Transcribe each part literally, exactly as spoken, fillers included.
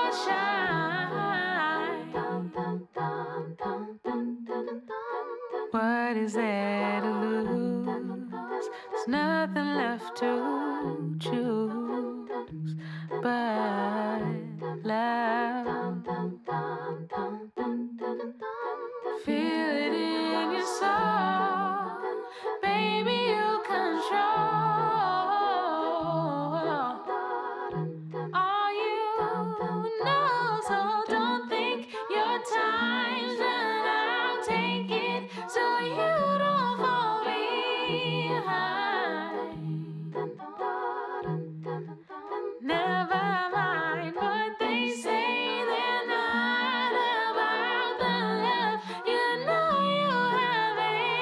your shine. What is there to lose? There's nothing left to choose but love. Feel it in your soul, baby, you control all you know. So don't think your time's run out. Take it so you don't fall behind. Never mind what they say, they're not about the love you know you have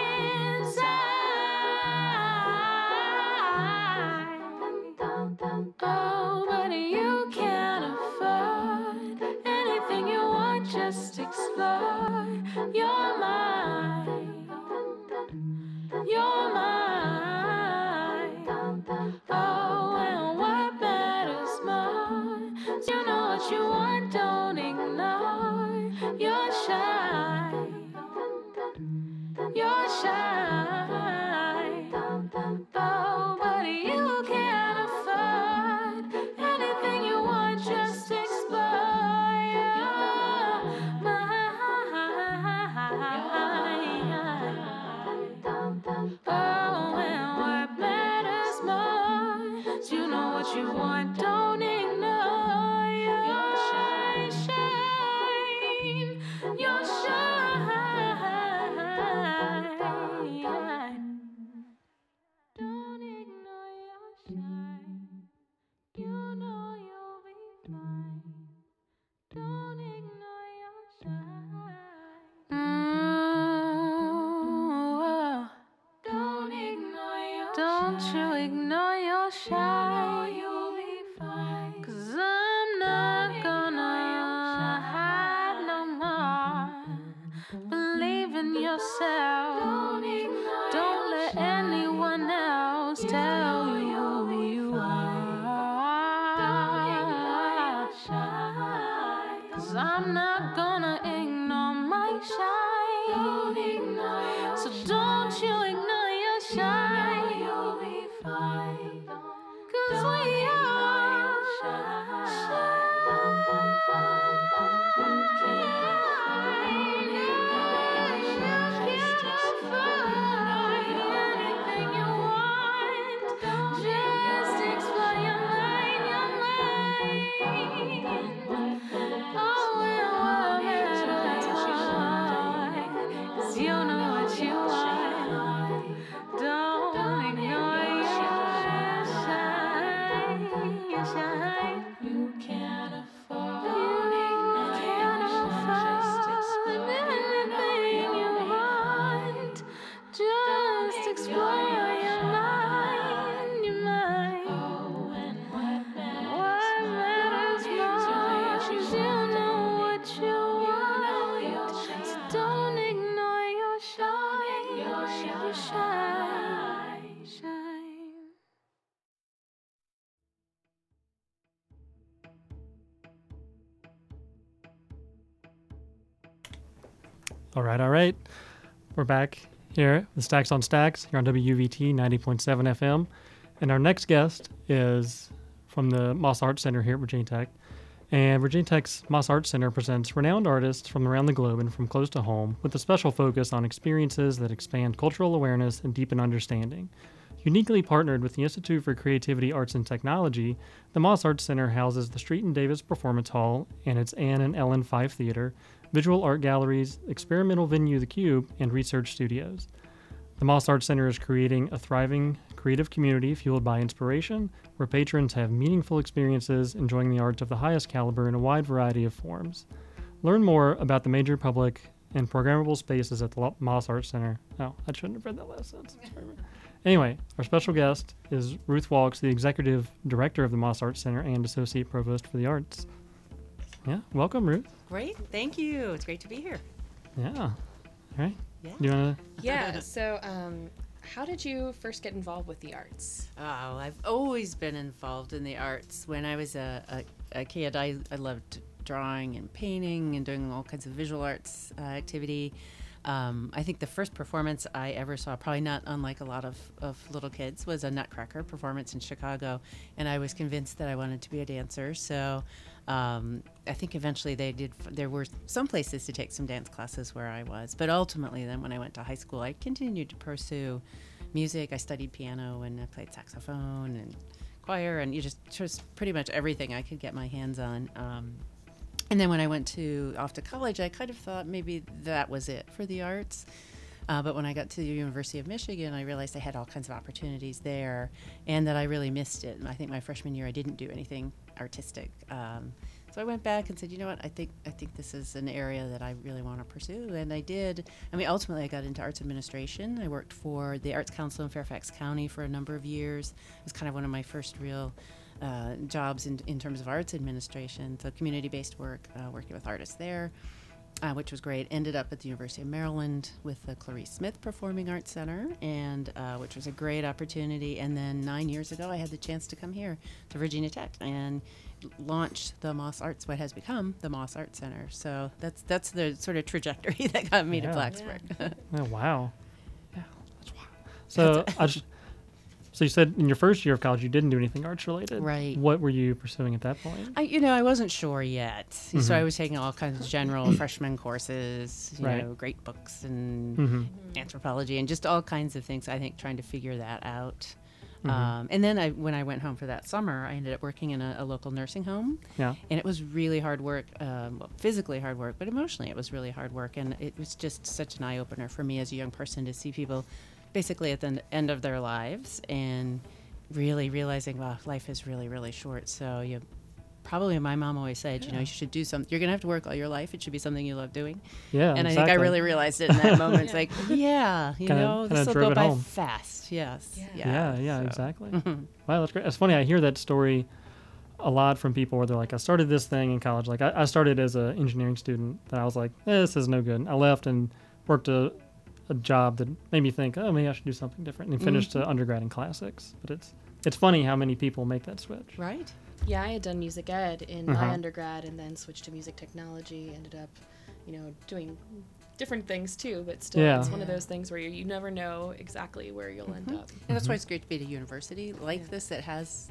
inside. Oh, but you can't afford anything you want, just explore your mind. Your mind. Oh, and what matters more is you know what you want, don't ignore your shine. Your shine. Oh, but you can't afford anything you want, just explore your mind. Oh, and what matters more is you know what you want, don't ignore your shine. Your shine. Don't ignore your shine. You know you'll be fine. Don't ignore your shine. Mm, don't ignore your Don't shine. You ignore your shine. You know you'll be fine. 'Cause I'm not don't gonna hide no more. Believe in yourself. Don't, ignore don't your let shine. Anyone else you tell you who you are. Don't ignore your shine. 'Cause I'm not gonna ignore my shine. Don't ignore your so shine. Don't you ignore your shine. You know you'll be fine. 'Cause don't we all shine. shine. You know what you want. Don't ignore your shine. Your shine. You can't afford. You can't afford anything you want. Just explore your mind, your mind. Oh, and what matters most is you know what you want. So don't ignore your shine, your shine, shine. All right, all right. We're back here with Stacks on Stacks here on W V T ninety point seven F M. And our next guest is from the Moss Art Center here at Virginia Tech. And Virginia Tech's Moss Art Center presents renowned artists from around the globe and from close to home with a special focus on experiences that expand cultural awareness and deepen understanding. Uniquely partnered with the Institute for Creativity, Arts, and Technology, the Moss Art Center houses the Street and Davis Performance Hall and its Anne and Ellen Fife Theater, visual art galleries, experimental venue The Cube, and research studios. The Moss Art Center is creating a thriving, creative community fueled by inspiration, where patrons have meaningful experiences enjoying the arts of the highest caliber in a wide variety of forms. Learn more about the major public and programmable spaces at the Moss Art Center. Oh, I shouldn't have read that last sentence. Anyway, our special guest is Ruth Walks, the Executive Director of the Moss Art Center and Associate Provost for the Arts. Yeah, welcome, Ruth. Great, thank you. It's great to be here. Yeah. All right. Yeah. Do you want to? Yeah. So, um, how did you first get involved with the arts? Oh, I've always been involved in the arts. When I was a, a, a kid, I, I loved drawing and painting and doing all kinds of visual arts uh, activity. Um, I think the first performance I ever saw, probably not unlike a lot of, of little kids, was a Nutcracker performance in Chicago. And I was convinced that I wanted to be a dancer. So um, I think eventually they did, there were some places to take some dance classes where I was. But ultimately then when I went to high school, I continued to pursue music. I studied piano and I played saxophone and choir and you just, just pretty much everything I could get my hands on. Um, And then when I went to off to college, I kind of thought maybe that was it for the arts. Uh, but when I got to the University of Michigan, I realized I had all kinds of opportunities there and that I really missed it. And I think my freshman year, I didn't do anything artistic. Um, so I went back and said, you know what, I think I think this is an area that I really want to pursue. And I did. I mean, ultimately, I got into arts administration. I worked for the Arts Council in Fairfax County for a number of years. It was kind of one of my first real Uh, jobs in, in terms of arts administration, so community-based work, uh, working with artists there, uh, which was great. Ended up at the University of Maryland with the Clarice Smith Performing Arts Center, and uh, which was a great opportunity. And then nine years ago, I had the chance to come here to Virginia Tech and launch the Moss Arts, what has become the Moss Arts Center. So that's that's the sort of trajectory that got me Yeah. to Blacksburg. Yeah. Oh, wow. Yeah, that's wild. So I just, so you said in your first year of college you didn't do anything arts related. Right. What were you pursuing at that point? I, you know, I wasn't sure yet. So Mhm. I was taking all kinds of general freshman courses, you Right. know, great books and Mm-hmm. anthropology and just all kinds of things. I think trying to figure that out. Mhm. Um, and then I, when I went home for that summer, I ended up working in a, a local nursing home. Yeah. And it was really hard work, um, well, physically hard work, but emotionally it was really hard work. And it was just such an eye opener for me as a young person to see people basically at the n- end of their lives and really realizing, wow, life is really, really short. So you probably, my mom always said, you know, you should do something. You're going to have to work all your life. It should be something you love doing. Yeah. And I exactly. think I really realized it in that moment. It's like, yeah, you Kinda- know, kinda this will drove go it by home. fast. Yes. Yeah. Yeah. Yeah. so. Exactly. Mhm. Wow, that's great. It's funny. I hear that story a lot from people where they're like, I started this thing in college. Like, I, I started as an engineering student, that I was like, eh, this is no good. I left and worked a, a job that made me think, oh, maybe I should do something different, and finished Mhm. uh, undergrad in classics. But it's it's funny how many people make that switch. Right. Yeah, I had done music ed in Uh-huh. my undergrad and then switched to music technology. Ended up, you know, doing different things too, but still, Yeah. it's one of Yeah. those things where you, you never know exactly where you'll end Mhm. up. And that's why it's great to be at a university like Yeah. this that has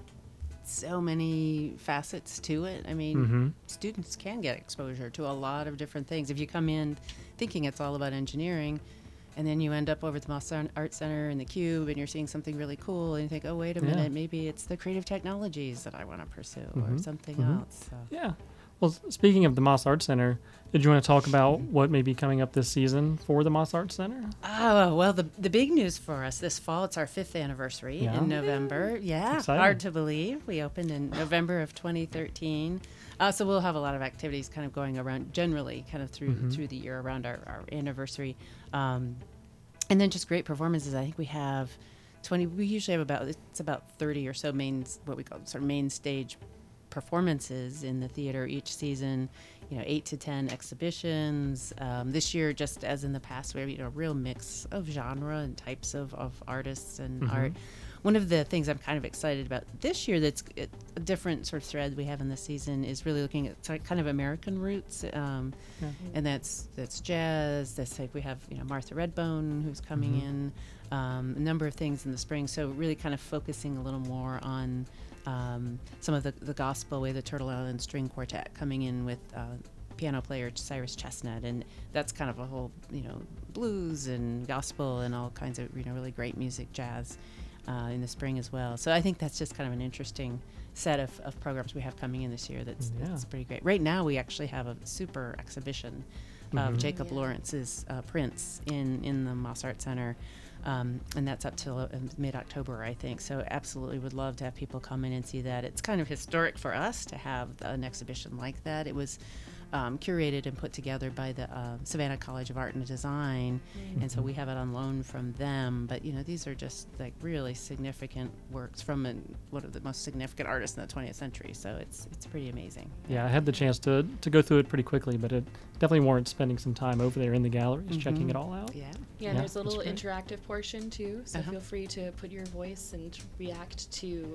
so many facets to it. I mean, Mm-hmm. students can get exposure to a lot of different things. If you come in thinking it's all about engineering, and then you end up over at the Moss Art Center in the Cube, and you're seeing something really cool, and you think, oh, wait a Yeah. minute, maybe it's the creative technologies that I want to pursue, or Mhm. something Mhm. else. So. Yeah. Well, s- speaking of the Moss Arts Center, did you want to talk about what may be coming up this season for the Moss Arts Center? Oh, well, the the big news for us this fall, it's our fifth anniversary Yeah. in November. Yeah, exciting. hard to believe. We opened in November of twenty thirteen. Uh, so we'll have a lot of activities kind of going around generally kind of through Mhm. through the year around our, our anniversary. Um, and then just great performances. I think we have twenty, we usually have about, it's about thirty or so main, what we call sort of main stage performances in the theater each season, you know, eight to ten exhibitions. Um, this year, just as in the past, we have, you know, a real mix of genre and types of, of artists and Mhm. art. One of the things I'm kind of excited about this year that's a a different sort of thread we have in this season is really looking at sort of kind of American roots. Um, Yeah. and that's that's jazz. That's like we have, you know, Martha Redbone who's coming Mhm. in, um, a number of things in the spring. So really kind of focusing a little more on um, some of the, the gospel way, the Turtle Island String Quartet coming in with uh, piano player Cyrus Chestnut, and that's kind of a whole, you know, blues and gospel and all kinds of, you know, really great music, jazz. Uh, in the spring as well. So I think that's just kind of an interesting set of, of programs we have coming in this year that's, Yeah. that's pretty great. Right now we actually have a super exhibition Mhm. of Jacob Yeah. Lawrence's uh, prints in, in the Moss Art Center. Um, and that's up till uh, mid-October, I think. So absolutely would love to have people come in and see that. It's kind of historic for us to have an exhibition like that. It was um, curated and put together by the uh, Savannah College of Art and Design, and so we have it on loan from them. But you know, these are just like really significant works from an, one of the most significant artists in the twentieth century. So it's it's pretty amazing. Yeah, I had the chance to, to go through it pretty quickly, but it definitely warrants spending some time over there in the galleries, checking Mhm. it all out. Yeah. Yeah, Yeah, and there's a that's little great. interactive portion too, so Uh-huh. feel free to put your voice and react to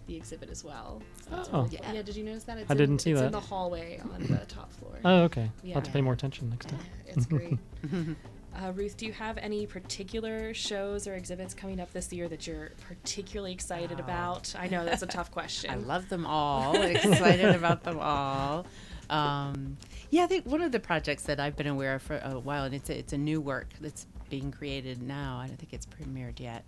the exhibit as well. So Oh. it's really Yeah. cool. Yeah, did you notice that? It's I in, didn't see it's that. in the hallway on the top floor. Oh, okay. I'll have to Yeah. pay more attention next Yeah, time. it's great. Uh, Ruth, do you have any particular shows or exhibits coming up this year that you're particularly excited Oh. about? I know that's a tough question. I love them all. Excited about them all. Um, yeah, I think one of the projects that I've been aware of for a while, and it's a, it's a new work that's being created now. I don't think it's premiered yet.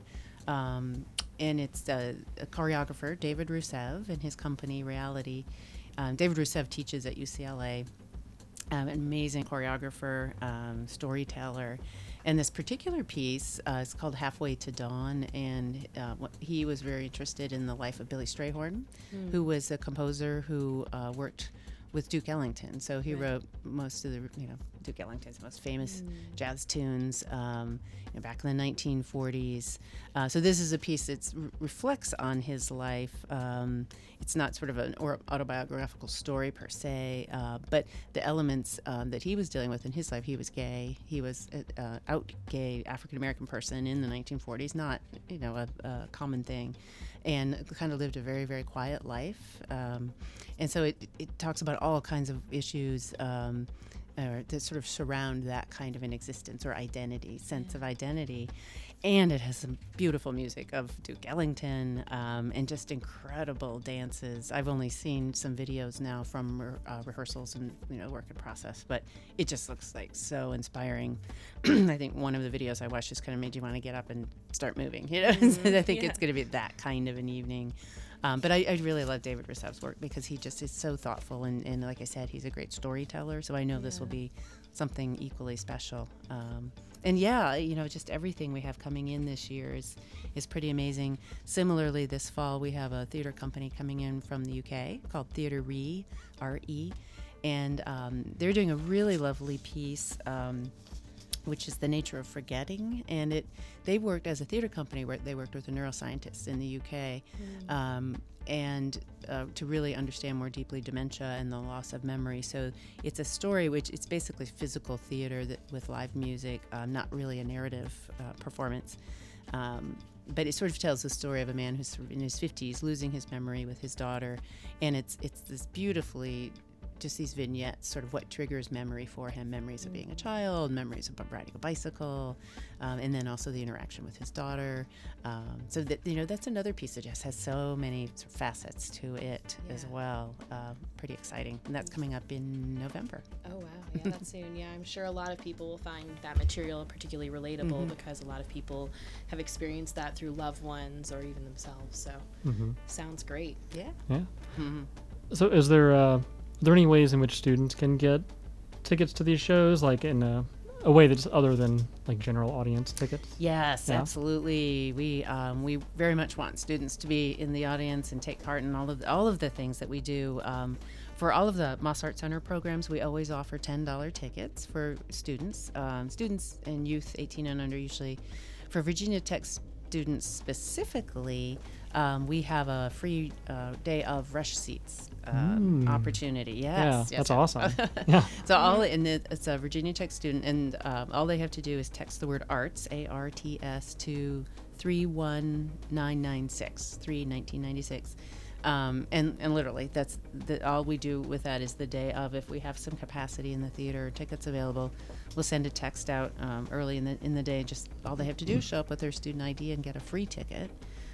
Um, and it's a, a choreographer, David Rusev, and his company, Reality. Um, David Rusev teaches at U C L A. Um, an amazing choreographer, um, storyteller. And this particular piece uh, is called Halfway to Dawn, and uh, what, he was very interested in the life of Billy Strayhorn, Mm. who was a composer who uh, worked with Duke Ellington. So he Right. wrote most of the, you know, Duke Ellington's most famous Mm. jazz tunes um, you know, back in the nineteen forties. Uh, so this is a piece that re- reflects on his life. Um, it's not sort of an or- autobiographical story per se, uh, but the elements um, that he was dealing with in his life. He was gay. He was an uh, out gay African American person in the nineteen forties, not you know a, a common thing, and kind of lived a very very quiet life. Um, and so it, it talks about all kinds of issues. Um, or that sort of surround that kind of an existence or identity, sense Yeah. of identity. And it has some beautiful music of Duke Ellington um, and just incredible dances. I've only seen some videos now from re- uh, rehearsals and you know work in process, but it just looks like so inspiring. I think one of the videos I watched just kind of made you want to get up and start moving. You know, Mhm. I think Yeah. it's going to be that kind of an evening. Um, but I, I really love David Rusev's work because he just is so thoughtful and, and like I said, he's a great storyteller. So I know this will Yeah. be something equally special. Um, and yeah, you know, just everything we have coming in this year is is pretty amazing. Similarly, this fall we have a theater company coming in from the U K called Theatre Re, R E, and um, they're doing a really lovely piece. Um, which is The Nature of Forgetting, and it they worked as a theater company where they worked with a neuroscientist in the U K, um, and uh, to really understand more deeply dementia and the loss of memory. So it's a story which it's basically physical theater that, with live music, um, not really a narrative uh, performance. Um, but it sort of tells the story of a man who's sort of in his fifties, losing his memory with his daughter, and it's it's this beautifully. Just these vignettes, sort of what triggers memory for him, memories of being a child, memories of riding a bicycle, um, and then also the interaction with his daughter. Um, so that you know, that's another piece that just has so many sort of facets to it as Yeah. well. Um, pretty exciting, and that's coming up in November. Oh wow, yeah, that's soon. Yeah, I'm sure a lot of people will find that material particularly relatable Mhm. because a lot of people have experienced that through loved ones or even themselves. So Mm-hmm. sounds great. Yeah. Yeah. Mhm. So, is there uh, are there any ways in which students can get tickets to these shows, like in a, a way that's other than like general audience tickets? Yes, Yeah. absolutely. We um, we very much want students to be in the audience and take part in all of the, all of the things that we do. Um, for all of the Moss Art Center programs, we always offer ten dollars tickets for students, um, students and youth eighteen and under usually. For Virginia Tech students specifically, um, we have a free uh, day of rush seats um, Mm. opportunity. Yes, Yeah, yes, that's yes. awesome. Yeah. So all in the, it's a Virginia Tech student, and um, all they have to do is text the word arts, A R T S, to three one nine nine six, three nineteen ninety six. Um, and, and literally, that's the, all we do with that is the day of. If we have some capacity in the theater, tickets available, we'll send a text out um, early in the in the day. Just all they have to do is show up with their student I D and get a free ticket.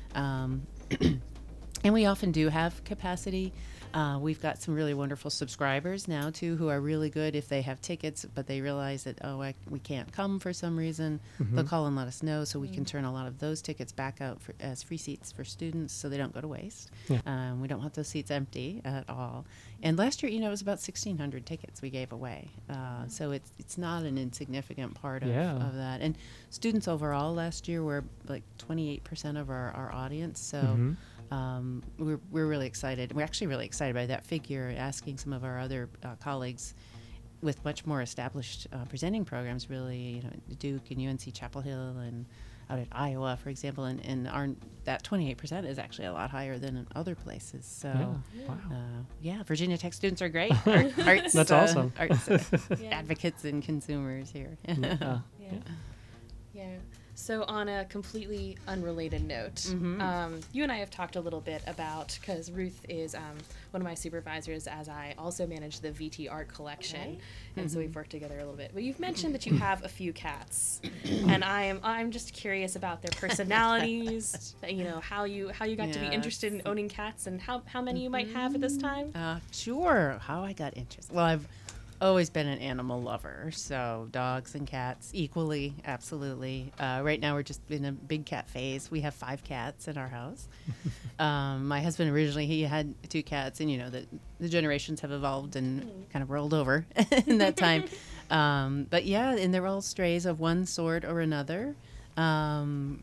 Um, and we often do have capacity. Uh, we've got some really wonderful subscribers now too, who are really good if they have tickets, but they realize that oh, I, we can't come for some reason. They'll call and let us know, so we can turn a lot of those tickets back out for, as free seats for students, so they don't go to waste. Yeah. Um, we don't want those seats empty at all. And last year, you know, it was about sixteen hundred tickets we gave away, uh, so it's it's not an insignificant part of, Yeah. of that. And students overall last year were like twenty-eight percent of our, our audience, so. Mhm. Um, we're, we're really excited. We're actually really excited by that figure, asking some of our other uh, colleagues with much more established uh, presenting programs, really, you know, Duke and U N C Chapel Hill and out at Iowa, for example, and, and our, that twenty-eight percent is actually a lot higher than in other places. So, Yeah. Wow. uh, yeah, Virginia Tech students are great. Art, arts, That's uh, awesome. Arts uh, Yeah. advocates and consumers here. Yeah. Yeah. Yeah. So, on a completely unrelated note, Mhm. um, you and I have talked a little bit about, because Ruth is um, one of my supervisors, as I also manage the V T art collection, Right. and so we've worked together a little bit. But you've mentioned that you have a few cats, and I am I'm just curious about their personalities. You know, how you how you got to be Yes. interested in owning cats, and how how many you might have at this time. Uh, sure. How I got interested. Well, I've always been an animal lover, so dogs and cats equally, absolutely. Uh, right now, we're just in a big cat phase. We have five cats in our house. um, my husband originally he had two cats, and you know the the generations have evolved and kind of rolled over in that time. Um, but yeah, and they're all strays of one sort or another. Um,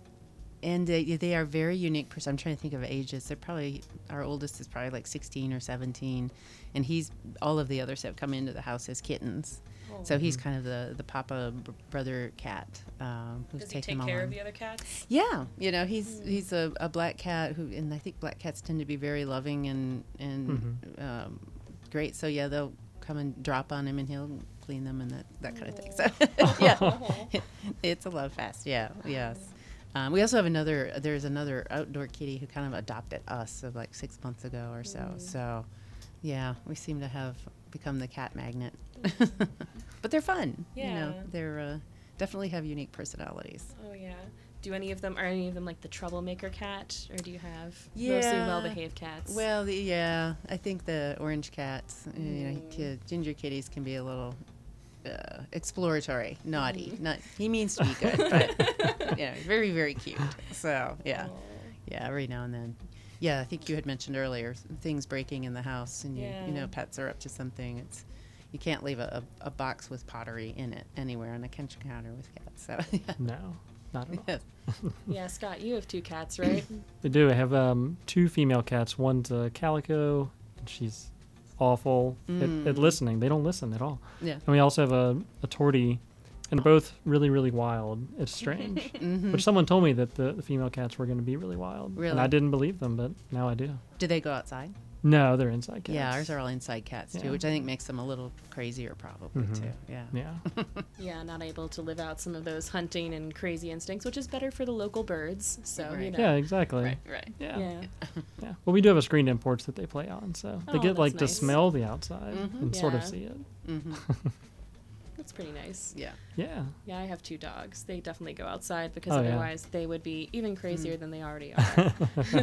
and uh, yeah, they are very unique. Person. I'm trying to think of ages. They're probably our oldest is probably like sixteen or seventeen, and he's all of the others have come into the house as kittens. So he's kind of the the papa b- brother cat um, who's Does he taken take them care all of on. the other cats? Yeah, you know he's he's a, a black cat who, and I think black cats tend to be very loving and and um, great. So yeah, they'll come and drop on him, and he'll clean them and that that kind of thing. So yeah, it's a love fest. Yeah, yes. Um, we also have another. There's another outdoor kitty who kind of adopted us so like six months ago or so. So, yeah, we seem to have become the cat magnet. But they're fun. You know, Yeah. they're uh, definitely have unique personalities. Oh yeah. Do any of them are any of them like the troublemaker cat, or do you have mostly Yeah. well-behaved cats? Well, the, yeah, I think the orange cats, uh, you know, ki- ginger kitties can be a little uh, exploratory, naughty. Not he means to be good, but yeah, very very cute. So yeah, yeah, every now and then. Yeah, I think you had mentioned earlier s- things breaking in the house, and you, Yeah. you know pets are up to something. It's you can't leave a, a, a box with pottery in it anywhere on a kitchen counter with cats. So yeah. No, not at all. Yes. Yeah, Scott, you have two cats, right? They do. I have um, two female cats. One's a calico, and she's awful at, at listening. They don't listen at all. Yeah. And we also have a, a tortie, and they're both really, really wild. It's strange. Which someone told me that the, the female cats were going to be really wild. Really? And I didn't believe them, but now I do. Do they go outside? No, they're inside cats. Yeah, ours are all inside cats too, Yeah. which I think makes them a little crazier, probably Mhm. too. Yeah. Yeah. Yeah, not able to live out some of those hunting and crazy instincts, which is better for the local birds. So you Right. know. Yeah, exactly. Right. Right. Yeah. Yeah. Yeah. Well, we do have a screened in porch that they play on, so they Oh, get like that's to nice. smell the outside Mhm. and sort of Yeah. see it. hmm That's pretty nice. Yeah. Yeah. Yeah, I have two dogs. They definitely go outside because Oh, yeah. otherwise they would be even crazier than they already are.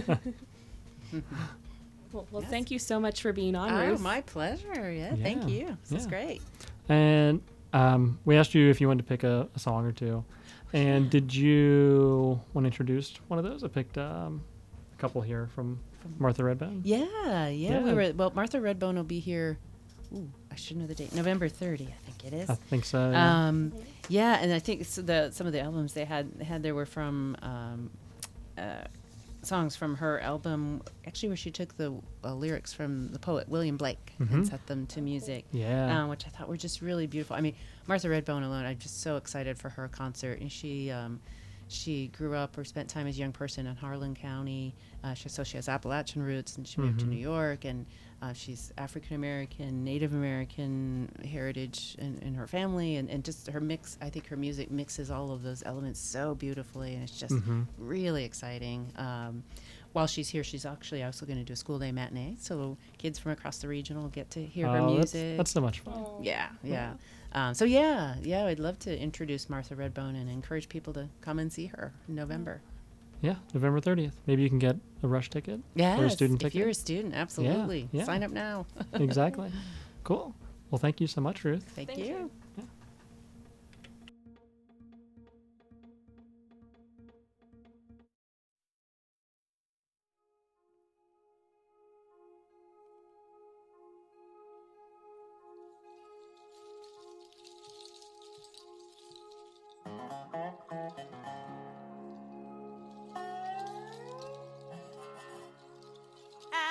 Well, well Yes. thank you so much for being on, Oh, Ruth. my pleasure. Yeah. Thank Yeah. you. This is Yeah. great. And um, we asked you if you wanted to pick a, a song or two. And did you want to introduce one of those? I picked um, a couple here from Martha Redbone. Yeah, yeah. We Yeah. were well. Martha Redbone will be here. Ooh, I should know the date. November thirtieth, I think it is. I think so. Yeah. Um, yeah, and I think so the some of the albums they had had there were from um, uh, songs from her album, actually where she took the uh, lyrics from the poet William Blake Mhm. and set them to music. yeah. Um, which I thought were just really beautiful. I mean, Martha Redbone alone, I'm just so excited for her concert. And she um, she grew up or spent time as a young person in Harlan County. Uh, she, so she has Appalachian roots, and she moved to Mhm. New York. And uh, she's African American, Native American heritage in, in her family, and, and just her mix. I think her music mixes all of those elements so beautifully, and it's just Mhm. really exciting. Um, while she's here, she's actually also going to do a school day matinee, so kids from across the region will get to hear her Oh, that's, music. that's so much fun. Yeah, yeah. Um, so yeah, yeah, I'd love to introduce Martha Redbone and encourage people to come and see her in November. Yeah, November thirtieth. Maybe you can get a rush ticket Yeah, or a student if ticket. you're a student, absolutely. yeah. Sign up now. Exactly. Cool. Well, thank you so much, Ruth. Thank, Thank you. you.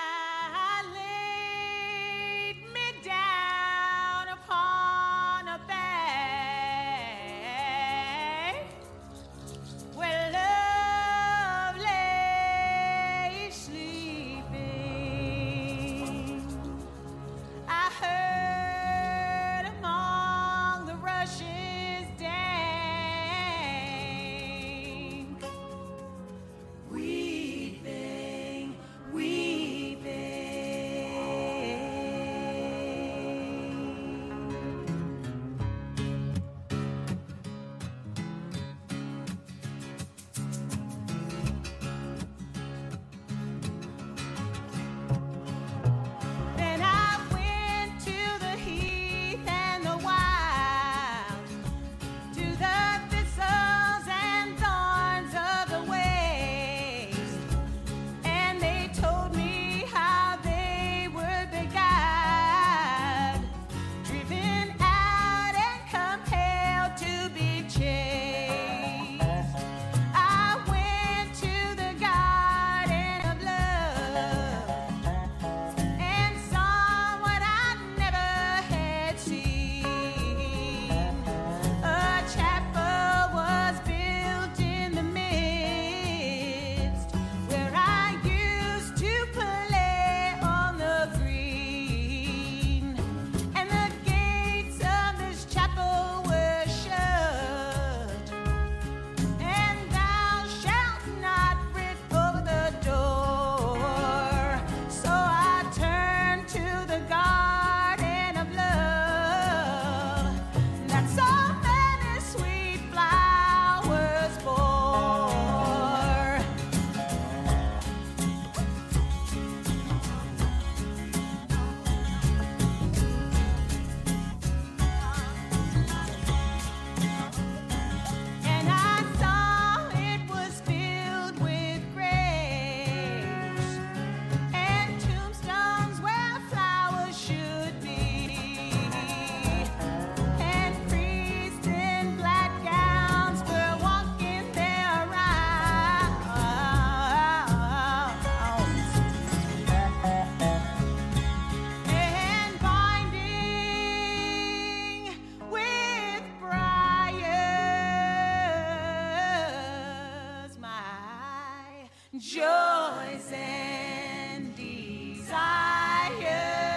I laid me down upon a bed joys and desires.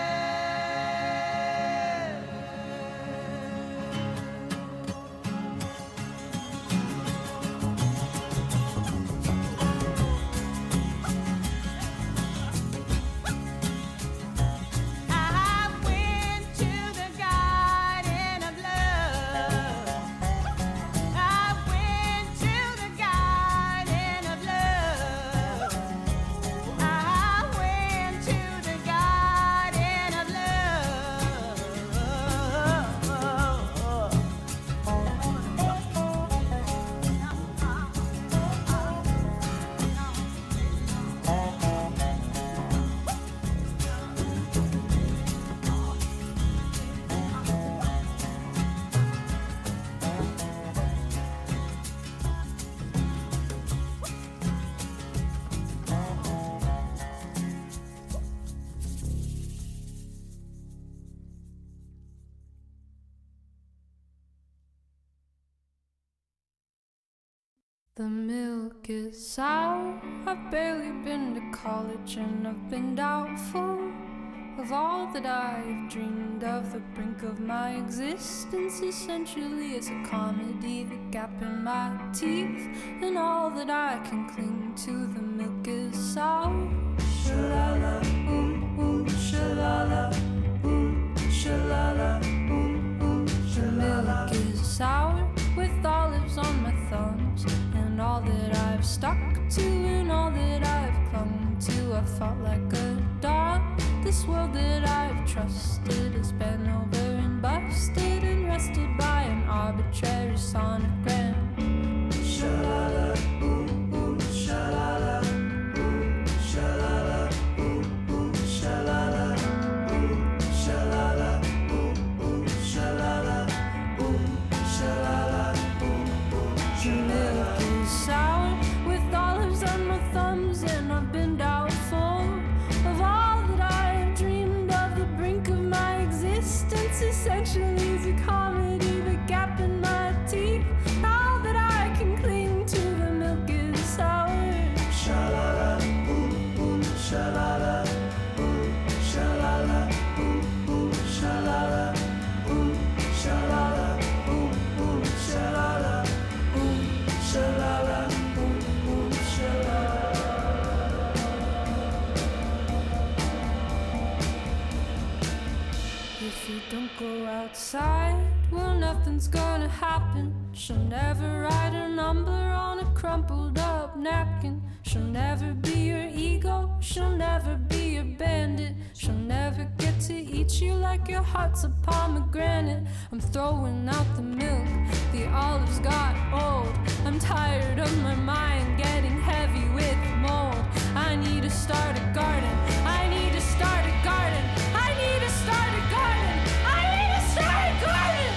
The milk is sour. I've barely been to college and I've been doubtful of all that I've dreamed of. The brink of my existence essentially is a comedy. The gap in my teeth and all that I can cling to. The milk is sour. Shalala, oom, oom, shalala, oom, shalala, oom, oom, shalala. The milk is sour with olives on my thumbs. And all that I've stuck to and all that I've clung to, I fought like a dog. This world that I've trusted has been over and busted and rested by an arbitrary sonogram. Shalala, ooh, ooh, shalala, ooh, shalala, ooh, ooh, shalala, ooh, shalala, ooh, ooh, shalala, ooh, shalala, ooh, ooh, shalala. Sour with olives on my thumbs, and I've been doubtful of all that I've dreamed of. The brink of my existence essentially is a comedy. The gap in my teeth, all that I can cling to. The milk is sour. Shalala, ooh, ooh, shalala, ooh, shalala, ooh, ooh, shalala, ooh, shalala, ooh, ooh, shalala, ooh, shalala. If you don't go outside, well, nothing's gonna happen. She'll never write her number on a crumpled up napkin. She'll never be your ego, she'll never be your bandit. She'll never get to eat you like your heart's a pomegranate. I'm throwing out the milk, the olives got old. I'm tired of my mind getting heavy with mold. I need to start a garden, I need to start a garden, I need to start a garden, I need to start a garden.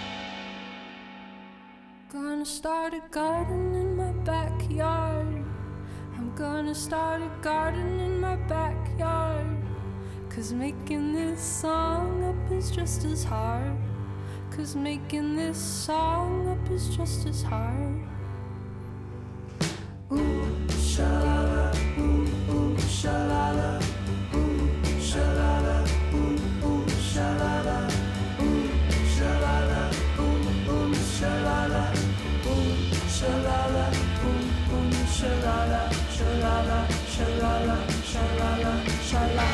Gonna start a garden in my backyard. I'm gonna start a garden in my backyard. Cause making this song up is just as hard. Cause making this song up is just as hard. Ooh, shalala, ooh, ooh, shalala, ooh, shalala, ooh, ooh, shalala, ooh, shalala, ooh, ooh, shalala, ooh, shalala, ooh, ooh, shalala, shalala, shalala, shalala, shalala.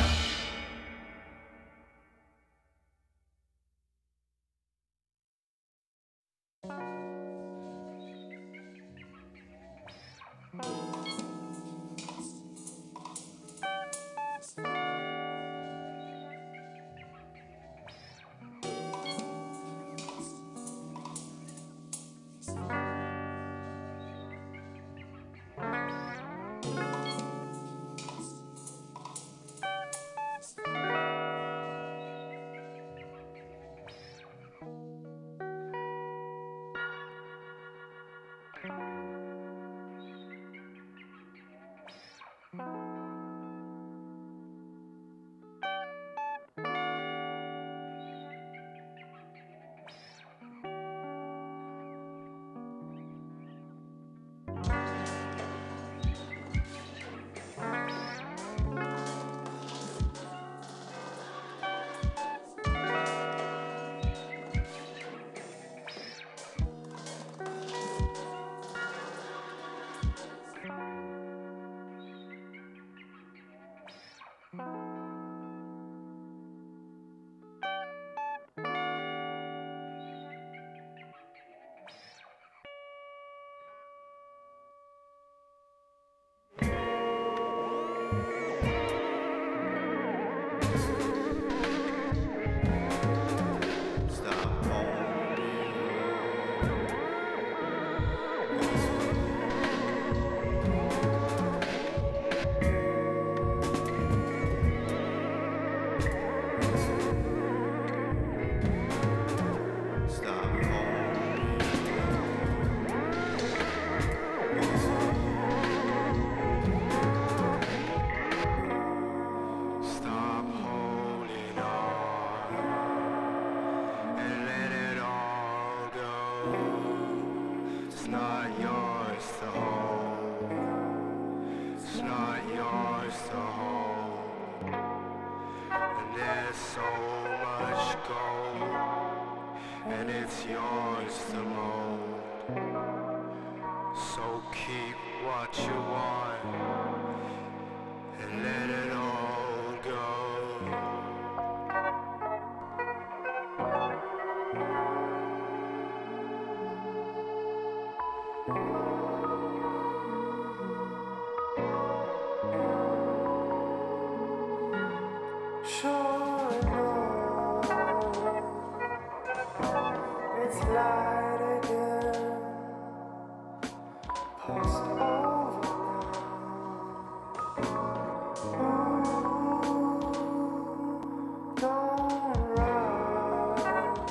so much gold, and it's yours to mold. So keep what you want and let it all go. Sure enough, it's light again. Past over now. Ooh, don't rush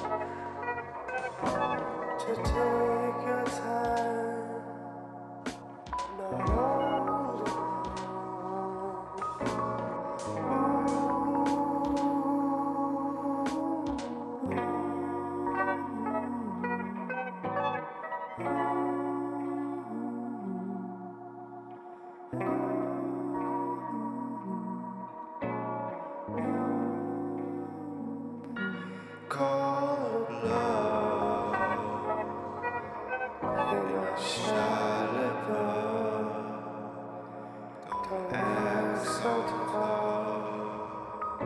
to take your time. Not old call of love in a Charlotte bar. Don't act so tough.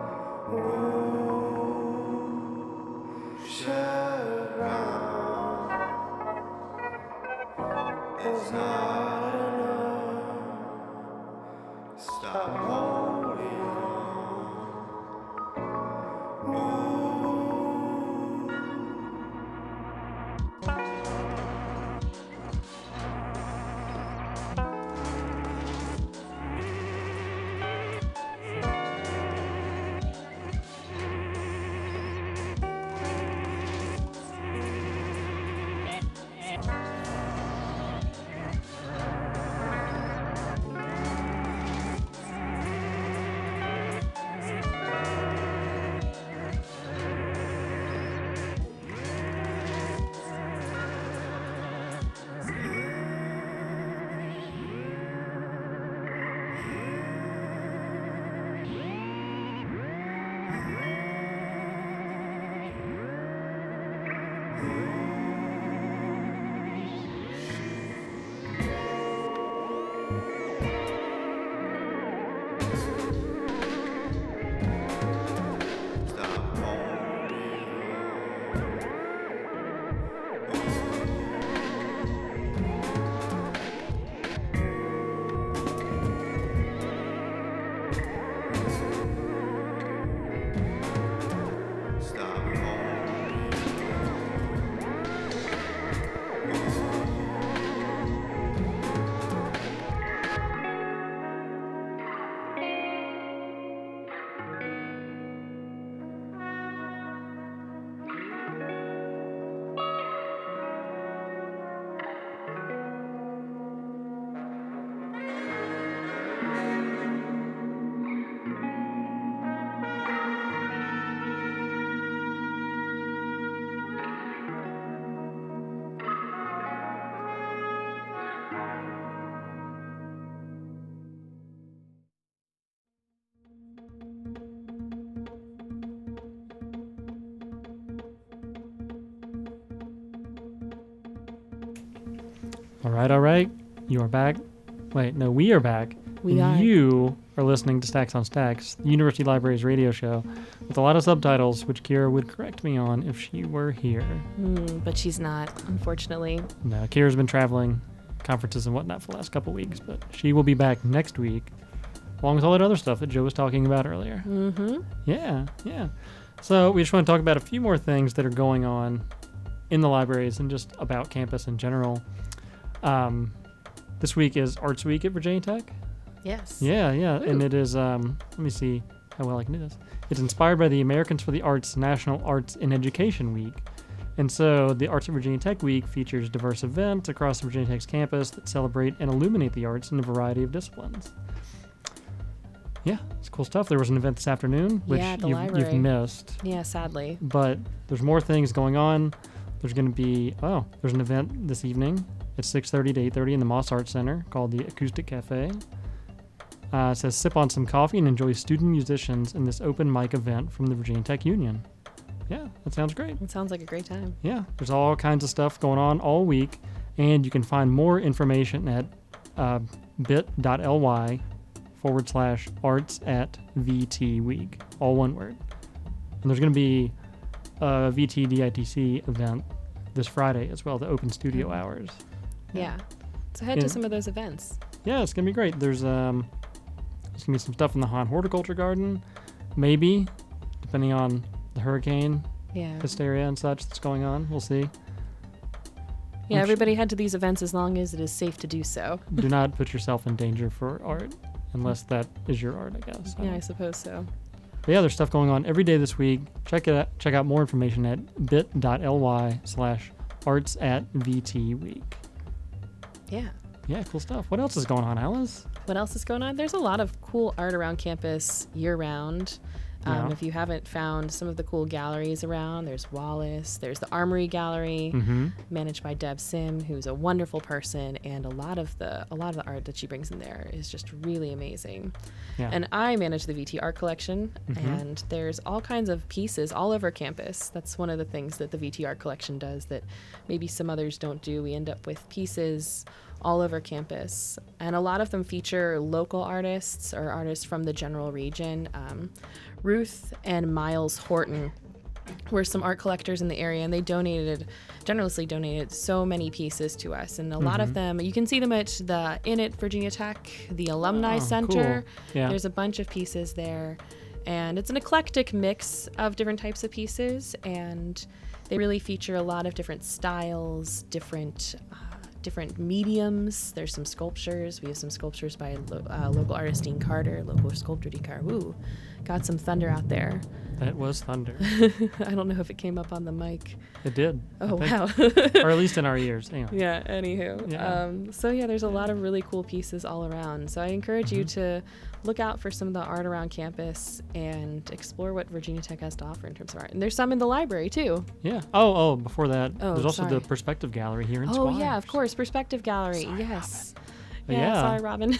Ooh, shut around. It's not enough. Stop holding on. Ooh. All right, all right. You are back. Wait, no, we are back. We and are. You are listening to Stacks on Stacks, the University Library's radio show, with a lot of subtitles, which Kira would correct me on if she were here. Mm, but she's not, unfortunately. No, Kira's been traveling, conferences and whatnot for the last couple weeks, but she will be back next week, along with all that other stuff that Joe was talking about earlier. Mm-hmm. Yeah, yeah. So we just want to talk about a few more things that are going on in the libraries and just about campus in general. Um, this week is Arts Week at Virginia Tech. Yes. Yeah, yeah, Woo. and it is. Um, let me see how well I can do this. It's inspired by the Americans for the Arts National Arts in Education Week, and so the Arts at Virginia Tech Week features diverse events across Virginia Tech's campus that celebrate and illuminate the arts in a variety of disciplines. Yeah, it's cool stuff. There was an event this afternoon, which Yeah, at the you've, you've library. missed, Yeah, sadly. but there's more things going on. There's going to be oh, there's an event this evening at six thirty to eight thirty in the Moss Arts Center called the Acoustic Cafe. Uh, it says, sip on some coffee and enjoy student musicians in this open mic event from the Virginia Tech Union. Yeah, that sounds great. It sounds like a great time. Yeah, there's all kinds of stuff going on all week, and you can find more information at uh, bit.ly forward slash arts at VT week, all one word. And there's going to be a V T D I T C event this Friday as well, the open studio hours. Yeah. So head Yeah. to some of those events. Yeah, it's gonna be great. There's um, there's gonna be some stuff in the Hahn Horticulture Garden, maybe, depending on the hurricane Yeah. hysteria and such that's going on. We'll see. Yeah, I'm everybody head to these events as long as it is safe to do so. Do not put yourself in danger for art, unless that is your art, I guess. I Yeah, don't- I suppose so. But yeah, there's stuff going on every day this week. Check it out. Check out more information at bit.ly slash arts at VT week. Yeah. Yeah, cool stuff. What else is going on, Alice? What else is going on? There's a lot of cool art around campus year round. Um, Yeah. If you haven't found some of the cool galleries around, there's Wallace, there's the Armory Gallery, Mm-hmm. managed by Deb Sim, who's a wonderful person, and a lot of the a lot of the art that she brings in there is just really amazing. Yeah. And I manage the V T Art Collection, Mhm. and there's all kinds of pieces all over campus. That's one of the things that the V T Art Collection does that maybe some others don't do. We end up with pieces all over campus, and a lot of them feature local artists or artists from the general region. Um, Ruth and Miles Horton were some art collectors in the area, and they donated, generously donated so many pieces to us. And a lot of them, you can see them at the Inn at Virginia Tech, the Alumni Oh, Center. cool. Yeah. There's a bunch of pieces there, and it's an eclectic mix of different types of pieces, and they really feature a lot of different styles, different uh, different mediums. There's some sculptures. We have some sculptures by lo- uh, local artist Dean Carter, local sculptor Dean Carter. Woo, got some thunder out there. That was thunder. I don't know if it came up on the mic. It did. I Oh, think. wow. Or at least in our ears. Anyway. Yeah, anywho. Yeah. Um, so, yeah, there's a lot of really cool pieces all around. So, I encourage you to look out for some of the art around campus and explore what Virginia Tech has to offer in terms of art. And there's some in the library, too. Yeah. Oh, oh, before that, Oh, there's also sorry. the Perspective Gallery here in Oh, Squires. yeah, of course. Perspective Gallery. yes. But Yeah, yeah. sorry, Robin.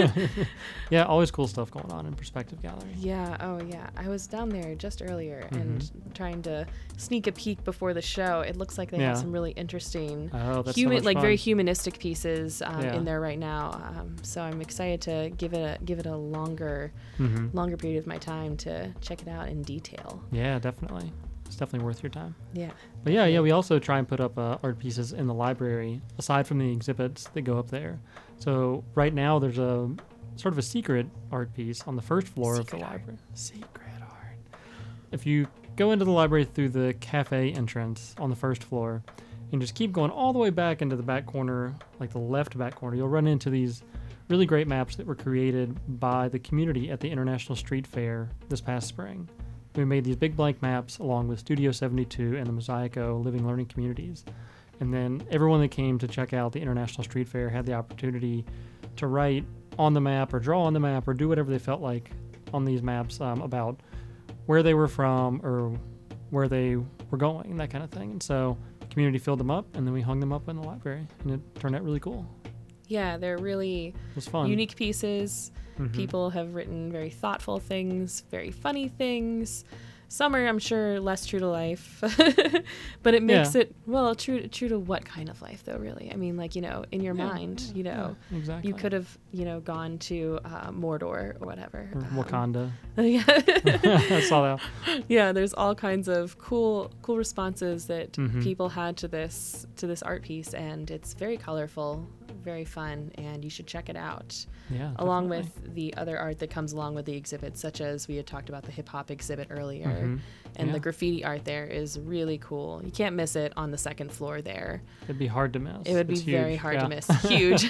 Yeah, always cool stuff going on in Perspective Gallery. Yeah, oh yeah. I was down there just earlier Mm-hmm. and trying to sneak a peek before the show. It looks like they Yeah. have some really interesting Oh, that's so human much like very fun. humanistic pieces um, Yeah. in there right now. Um, so I'm excited to give it a give it a longer hmm longer period of my time to check it out in detail. Yeah, definitely. It's definitely worth your time. Yeah. But yeah, yeah, we also try and put up uh, art pieces in the library aside from the exhibits that go up there. So right now there's a sort of a secret art piece on the first floor of the Secret art. library. Secret art. If you go into the library through the cafe entrance on the first floor and just keep going all the way back into the back corner, like the left back corner, you'll run into these really great maps that were created by the community at the International Street Fair this past spring. We made these big blank maps along with Studio seventy-two and the Mosaico Living Learning Communities. And then everyone that came to check out the International Street Fair had the opportunity to write on the map or draw on the map or do whatever they felt like on these maps um, about where they were from or where they were going, that kind of thing. And so the community filled them up, and then we hung them up in the library, and it turned out really cool. Yeah, they're really It was fun. unique pieces. Mhm. People have written very thoughtful things, very funny things. Some are, I'm sure, less true to life, but it makes Yeah. it well true. True to what kind of life, though? Really, I mean, like you know, in your Yeah, mind, yeah, you know, yeah, exactly. you could have, you know, gone to uh, Mordor or whatever. Or Um, Wakanda. yeah, I saw that. yeah. There's all kinds of cool, cool responses that Mhm. people had to this to this art piece, and it's very colorful, very fun, and you should check it out. Yeah. Along definitely. with the other art that comes along with the exhibits, such as we had talked about the hip hop exhibit earlier, Mhm. and Yeah. the graffiti art there is really cool. You can't miss it on the second floor there. It'd be hard to miss. It would be It's very huge. hard Yeah. to miss. Huge.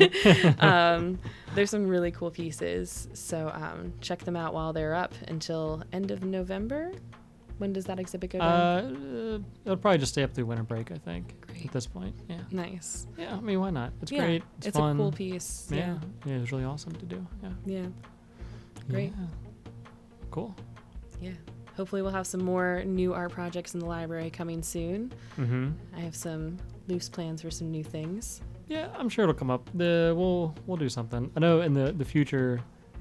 um, there's some really cool pieces, so um, check them out while they're up until end of November. When does that exhibit go down? Uh, uh, it'll probably just stay up through winter break, I think. Great. At this point, yeah. Nice. Yeah, I mean, why not? It's Yeah, great. It's, It's fun. a cool piece. Yeah. Yeah. yeah, it was really awesome to do. Yeah. Yeah. Great. Yeah. Cool. Yeah. Hopefully we'll have some more new art projects in the library coming soon. Mm-hmm. I have some loose plans for some new things. Yeah, I'm sure it'll come up. The we'll we'll do something. I know in the the future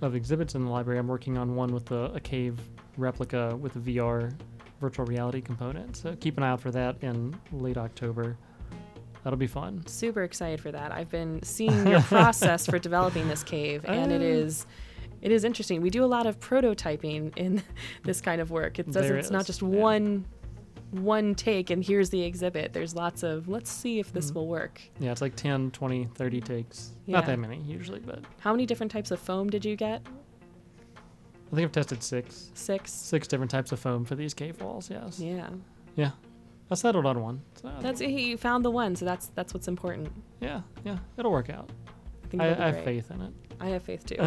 of exhibits in the library. I'm working on one with a, a cave replica with a V R virtual reality component. So keep an eye out for that in late October. That'll be fun. Super excited for that. I've been seeing your process for developing this cave, and it Oh. is it is interesting. We do a lot of prototyping in this kind of work. It doesn't There it's not is, just yeah. one one take and here's the exhibit. There's lots of let's see if this Mhm. will work. Yeah, it's like ten, twenty, thirty takes. Not Yeah. that many usually, but How many different types of foam did you get? I think I've tested six. Six. Six different types of foam for these cave walls, yes. Yeah. Yeah. I settled on one. So That's you found the one, so that's that's what's important. yeah, yeah. It'll work out. I think I, it'll be I have great. faith in it. I have faith too.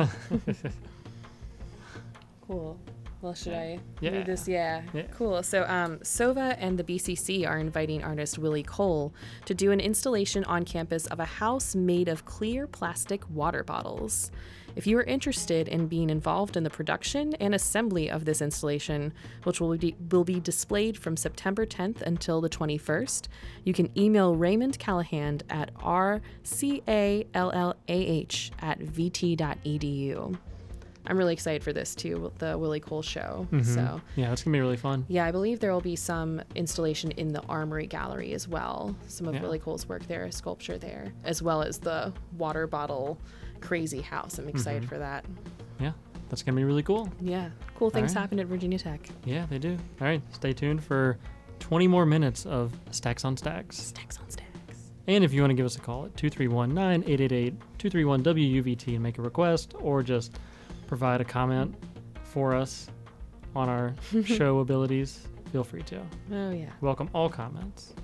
Cool. Well, should I Yeah. read this? Yeah. Yeah. Cool. So, um, SOVA and the B C C are inviting artist Willie Cole to do an installation on campus of a house made of clear plastic water bottles. If you are interested in being involved in the production and assembly of this installation, which will be, will be displayed from September tenth until the twenty-first, you can email Raymond Callahan at r c a l l a h at v t dot e d u. I'm really excited for this too, the Willie Cole show. Mhm. So, Yeah, it's going to be really fun. yeah, I believe there will be some installation in the Armory Gallery as well. Some of Yeah. Willie Cole's work there, sculpture there, as well as the water bottle crazy house. I'm excited Mhm. for that. Yeah, that's going to be really cool. Yeah, cool things right. happen at Virginia Tech. Yeah, they do. All right, stay tuned for twenty more minutes of Stacks on Stacks. Stacks on stacks. And if you want to give us a call at two three one, nine eight eight eight, two three one W U V T and make a request, or just provide a comment for us on our show abilities, feel free to. Oh, yeah. Welcome all comments.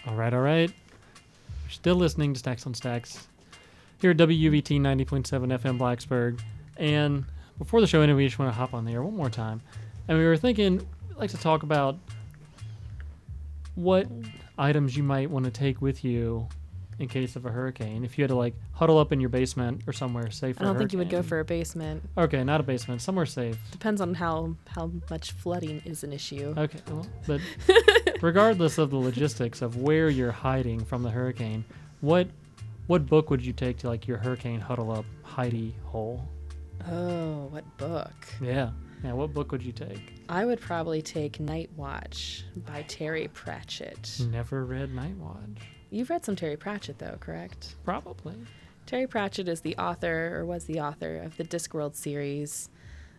All right, all right. You're still listening to Stacks on Stacks here at W U V T ninety point seven F M Blacksburg. And before the show ended, we just want to hop on the air one more time. And we were thinking, we'd like to talk about what items you might want to take with you in case of a hurricane. If you had to like huddle up in your basement or somewhere safe for I don't a think you would go hurricane. for a basement. Okay, not a basement, somewhere safe. Depends on how how much flooding is an issue. Okay, well, but regardless of the logistics of where you're hiding from the hurricane, what what book would you take to like your hurricane huddle up hidey hole? Oh, what book? Yeah, yeah. What book would you take? I would probably take Night Watch by Terry Pratchett. Never read Night Watch. You've read some Terry Pratchett, though, correct? Probably. Terry Pratchett is the author, or was the author, of the Discworld series.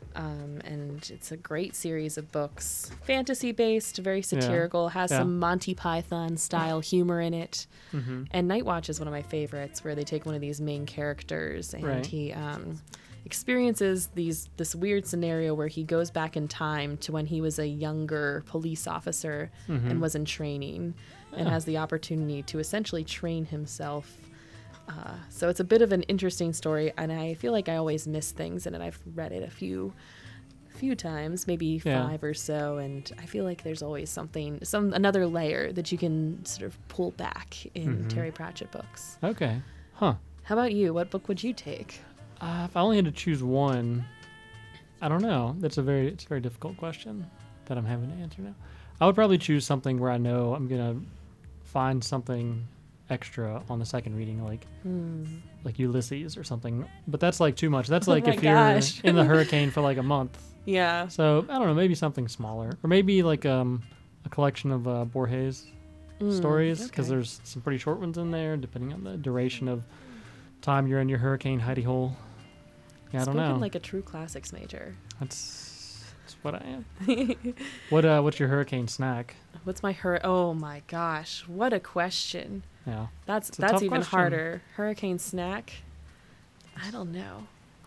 Um, and it's a great series of books. Fantasy-based, very satirical, has Yeah. some Monty Python-style humor in it. Mm-hmm. And Night Watch is one of my favorites, where they take one of these main characters and Right. he um, experiences these this weird scenario where he goes back in time to when he was a younger police officer Mhm. and was in training and Yeah. has the opportunity to essentially train himself. Uh, so it's a bit of an interesting story, and I feel like I always miss things in it. I've read it a few few times, maybe Yeah. five or so, and I feel like there's always something, some another layer that you can sort of pull back in Mhm. Terry Pratchett books. Okay. Huh. How about you? What book would you take? Uh, if I only had to choose one, I don't know. That's a very it's a very difficult question that I'm having to answer now. I would probably choose something where I know I'm gonna find something extra on the second reading, like Hmm. like Ulysses or something. But that's like too much. That's Oh like my if gosh. you're in the hurricane for like a month. Yeah. So I don't know, maybe something smaller, or maybe like um a collection of uh, Borges Mm, stories, because okay. there's some pretty short ones in there, depending on the duration of time you're in your hurricane hidey hole. Yeah, I don't Spoken know. like a true classics major. That's, that's what I am. What uh, what's your hurricane snack? What's my hur? Oh my gosh, what a question. Yeah, That's It's a that's tough even question. harder. Hurricane snack. I don't know.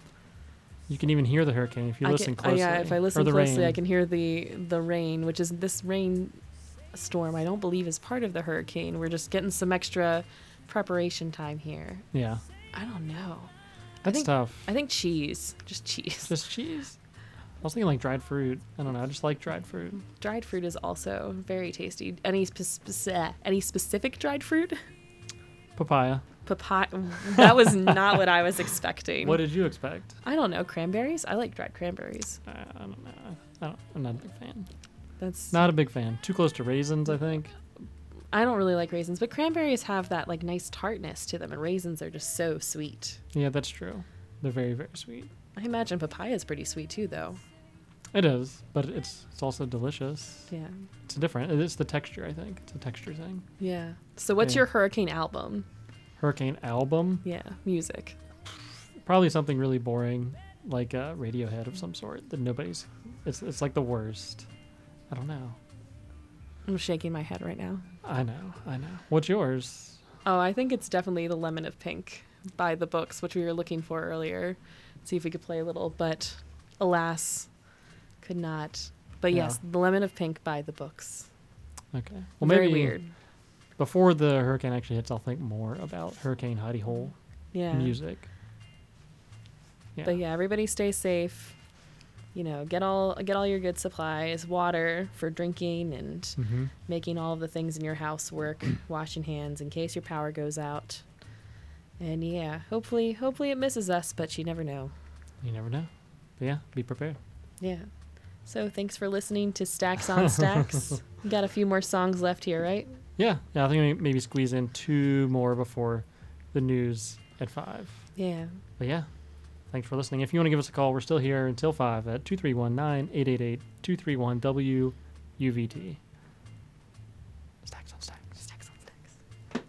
you can even hear the hurricane if you I listen can, uh, closely. yeah, if I or listen the closely, I rain. can hear the the rain, which is this rain storm. I don't believe is part of the hurricane. We're just getting some extra preparation time here. Yeah, I don't know. that's think- tough. I think cheese, just cheese. Just cheese. I was thinking like dried fruit. I don't know. I just like dried fruit. Dried fruit is also very tasty. Any spe- spe- any specific dried fruit? Papaya. Papaya. That was not what I was expecting. What did you expect? I don't know. Cranberries. I like dried cranberries. Uh, I don't know. I don't, I'm not a big fan. That's Not a big fan. Too close to raisins, I think. I don't really like raisins, but cranberries have that like nice tartness to them, and raisins are just so sweet. Yeah, that's true. They're very, very sweet. I imagine papaya is pretty sweet too, though. It is, but it's it's also delicious. Yeah. It's different. It's the texture, I think. It's a texture thing. Yeah. So, what's Yeah. your hurricane album? Hurricane album, Yeah, music. probably something really boring, like a Radiohead of some sort that nobody's. It's it's like the worst. I don't know. I'm shaking my head right now. I know. I know. What's yours? Oh, I think it's definitely The Lemon of Pink by The Books, which we were looking for earlier. See if we could play a little, but alas, could not. But Yeah. yes, The Lemon of Pink by The Books. Okay. Well, Very maybe weird. before the hurricane actually hits, I'll think more about Hurricane Hidey Hole Yeah. music. Yeah. But yeah, everybody stay safe. You know, get all get all your good supplies, water for drinking and Mm-hmm. making all of the things in your house work, washing hands in case your power goes out. And yeah, hopefully hopefully it misses us, but you never know. You never know. But yeah, be prepared. Yeah. So thanks for listening to Stacks on Stacks. We got a few more songs left here, right? Yeah. Yeah. I think we maybe squeeze in two more before the news at five. Yeah. But yeah, thanks for listening. If you want to give us a call, we're still here until five at two three one, nine eight eight eight, two three one W U V T. Stacks on stacks. Stacks on Stacks.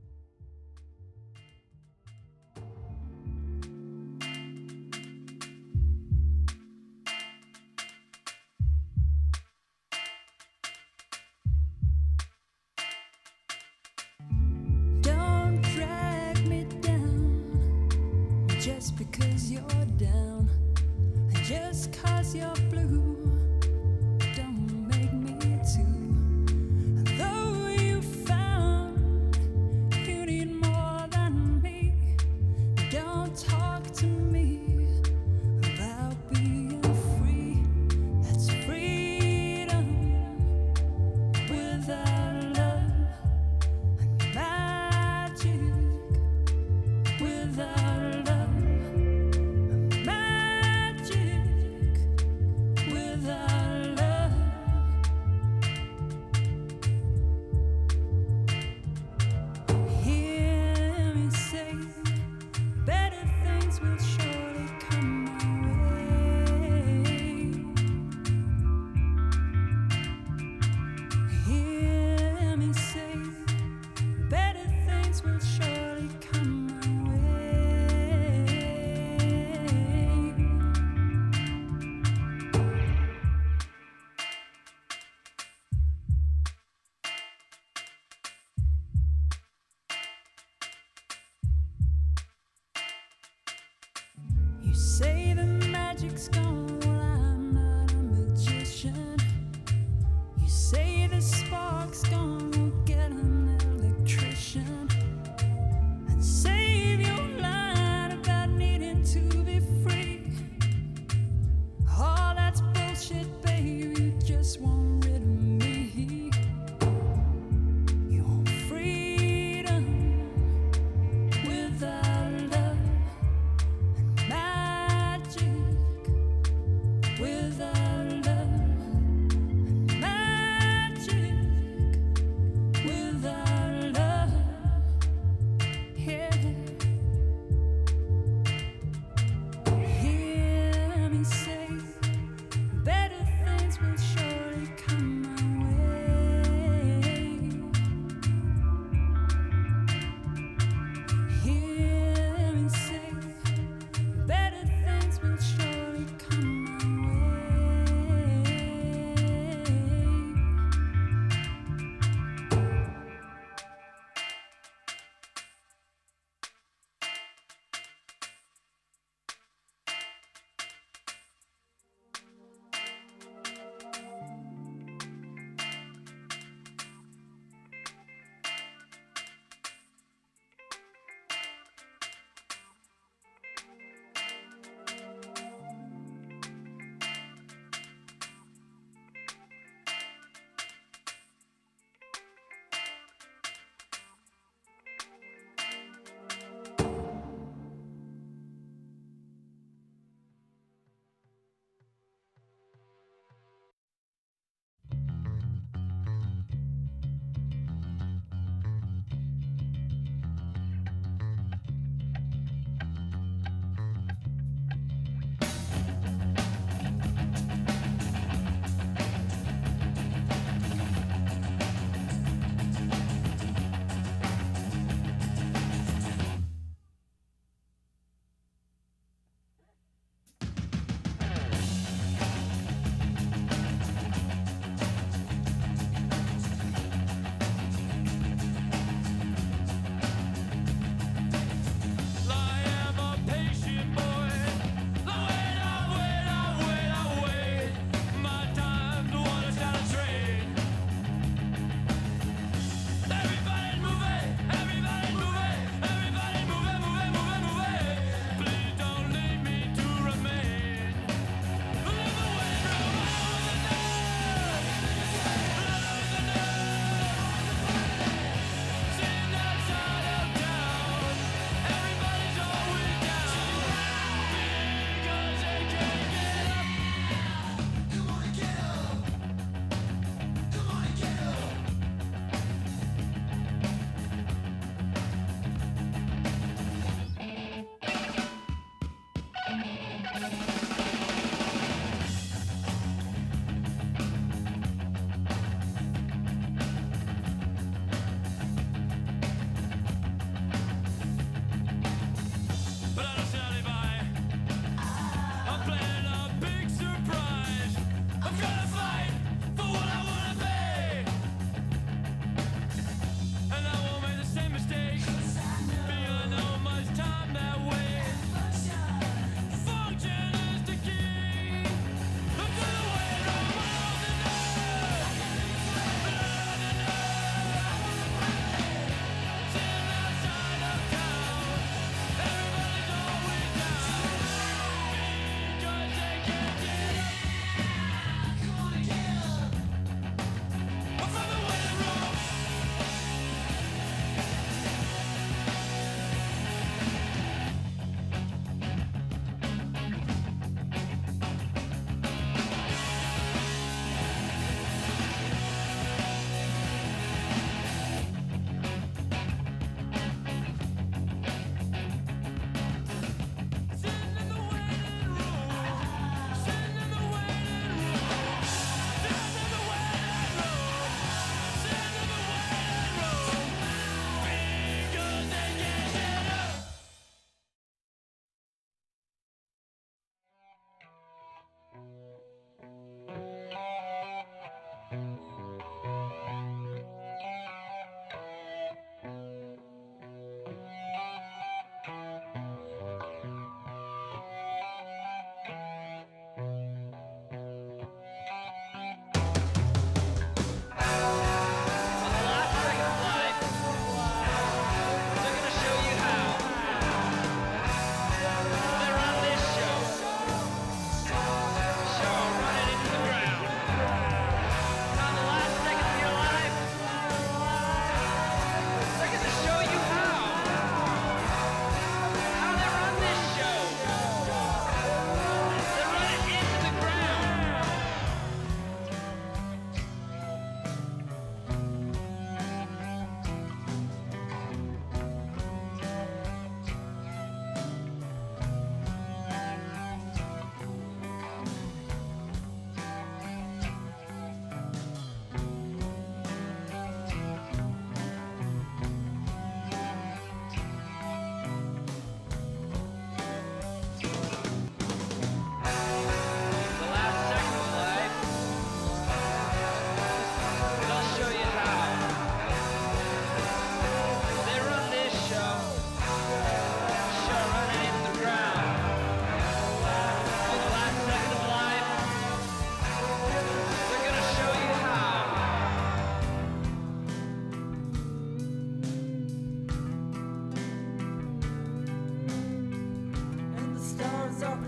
Don't drag me down just because you're down, and just cause you're blue. Don't make me too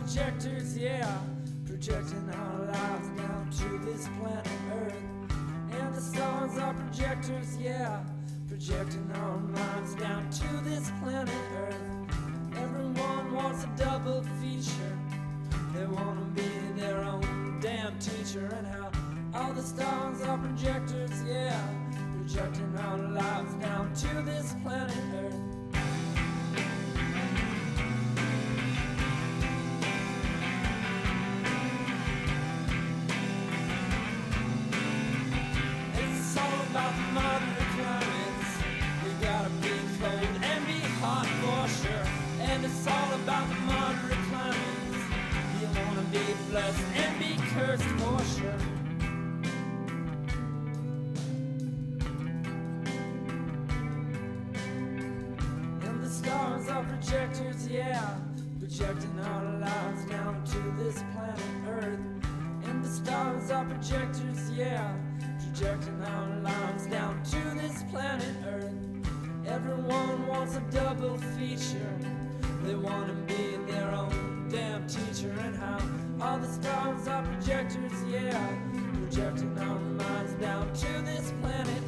projectors, yeah, projecting our lives down to this planet Earth. And the stars are projectors, yeah, projecting our minds down to this planet Earth. Everyone wants a double feature. They want to be their own damn teacher. And how all the stars are projectors, yeah, projecting our lives down to this planet Earth. It's all about the moderate climates. We gotta be cold and be hot for sure. And it's all about the moderate climates. You wanna be blessed and be cursed for sure. And the stars are projectors, yeah, projecting our lives down to this planet Earth. And the stars are projectors, yeah, projecting our lives down to this planet Earth. Everyone wants a double feature. They want to be their own damn teacher. And how all the stars are projectors, yeah, projecting our minds down to this planet